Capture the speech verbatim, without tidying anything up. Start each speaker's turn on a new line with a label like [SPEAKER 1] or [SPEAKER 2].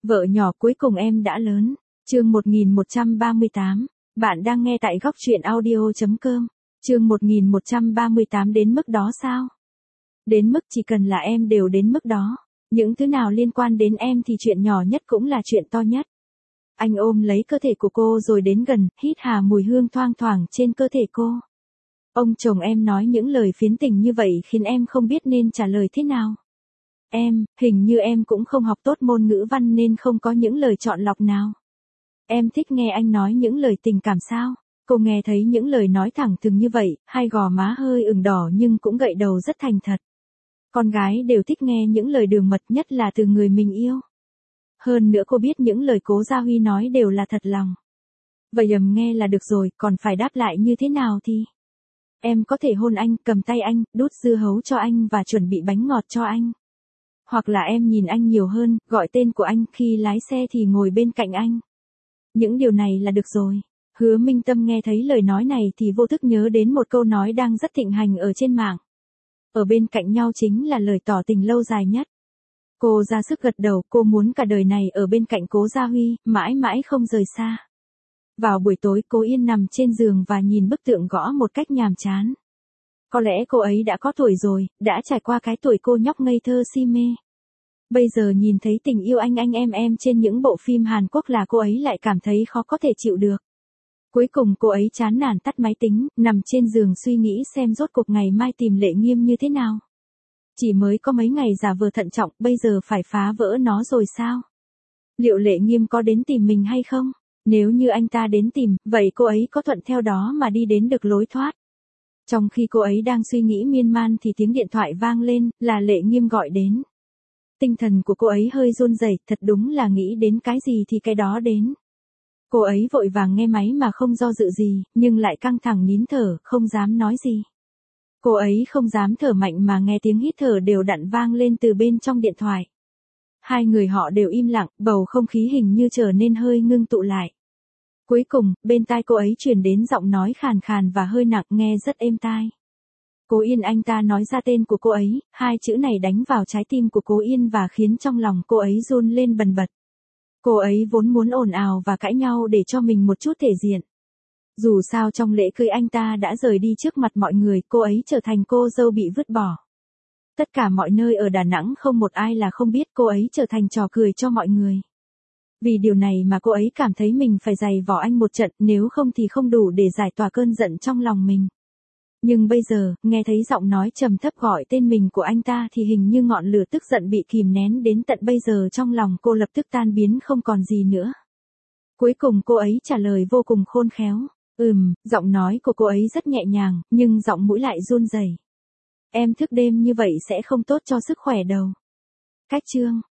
[SPEAKER 1] Vợ nhỏ cuối cùng em đã lớn. Chương một nghìn một trăm ba mươi tám. Bạn đang nghe tại góc truyện audio chấm com. Chương một nghìn một trăm ba mươi tám đến mức đó sao? Đến mức chỉ cần là em đều đến mức đó. Những thứ nào liên quan đến em thì chuyện nhỏ nhất cũng là chuyện to nhất. Anh ôm lấy cơ thể của cô rồi đến gần, hít hà mùi hương thoang thoảng trên cơ thể cô. Ông chồng em nói những lời phiến tình như vậy khiến em không biết nên trả lời thế nào. Em, hình như em cũng không học tốt môn ngữ văn nên không có những lời chọn lọc nào. Em thích nghe anh nói những lời tình cảm sao? Cô nghe thấy những lời nói thẳng thừng như vậy, hai gò má hơi ửng đỏ nhưng cũng gậy đầu rất thành thật. Con gái đều thích nghe những lời đường mật nhất là từ người mình yêu. Hơn nữa cô biết những lời Cố Gia Huy nói đều là thật lòng. Vậy ầm nghe là được rồi, còn phải đáp lại như thế nào thì? Em có thể hôn anh, cầm tay anh, đút dưa hấu cho anh và chuẩn bị bánh ngọt cho anh. Hoặc là em nhìn anh nhiều hơn, gọi tên của anh, khi lái xe thì ngồi bên cạnh anh. Những điều này là được rồi. Hứa Minh Tâm nghe thấy lời nói này thì vô thức nhớ đến một câu nói đang rất thịnh hành ở trên mạng. Ở bên cạnh nhau chính là lời tỏ tình lâu dài nhất. Cô ra sức gật đầu, cô muốn cả đời này ở bên cạnh Cố Gia Huy, mãi mãi không rời xa. Vào buổi tối Cố Yên nằm trên giường và nhìn bức tượng gõ một cách nhàm chán. Có lẽ cô ấy đã có tuổi rồi, đã trải qua cái tuổi cô nhóc ngây thơ si mê. Bây giờ nhìn thấy tình yêu anh anh em em trên những bộ phim Hàn Quốc là cô ấy lại cảm thấy khó có thể chịu được. Cuối cùng cô ấy chán nản tắt máy tính, nằm trên giường suy nghĩ xem rốt cuộc ngày mai tìm Lệ Nghiêm như thế nào. Chỉ mới có mấy ngày giả vờ thận trọng, bây giờ phải phá vỡ nó rồi sao? Liệu Lệ Nghiêm có đến tìm mình hay không? Nếu như anh ta đến tìm, vậy cô ấy có thuận theo đó mà đi đến được lối thoát? Trong khi cô ấy đang suy nghĩ miên man thì tiếng điện thoại vang lên, là Lệ Nghiêm gọi đến. Tinh thần của cô ấy hơi run rẩy, thật đúng là nghĩ đến cái gì thì cái đó đến. Cô ấy vội vàng nghe máy mà không do dự gì, nhưng lại căng thẳng nín thở, không dám nói gì. Cô ấy không dám thở mạnh mà nghe tiếng hít thở đều đặn vang lên từ bên trong điện thoại. Hai người họ đều im lặng, bầu không khí hình như trở nên hơi ngưng tụ lại. Cuối cùng, bên tai cô ấy truyền đến giọng nói khàn khàn và hơi nặng, nghe rất êm tai. Cố Yên, anh ta nói ra tên của cô ấy, hai chữ này đánh vào trái tim của Cố Yên và khiến trong lòng cô ấy run lên bần bật. Cô ấy vốn muốn ồn ào và cãi nhau để cho mình một chút thể diện. Dù sao trong lễ cưới anh ta đã rời đi trước mặt mọi người, cô ấy trở thành cô dâu bị vứt bỏ. Tất cả mọi nơi ở Đà Nẵng không một ai là không biết cô ấy trở thành trò cười cho mọi người. Vì điều này mà cô ấy cảm thấy mình phải giày vò anh một trận, nếu không thì không đủ để giải tỏa cơn giận trong lòng mình. Nhưng bây giờ, nghe thấy giọng nói trầm thấp gọi tên mình của anh ta thì hình như ngọn lửa tức giận bị kìm nén đến tận bây giờ trong lòng cô lập tức tan biến không còn gì nữa. Cuối cùng cô ấy trả lời vô cùng khôn khéo. Ừm, giọng nói của cô ấy rất nhẹ nhàng, nhưng giọng mũi lại run rẩy. Em thức đêm như vậy sẽ không tốt cho sức khỏe đâu. Cách chương.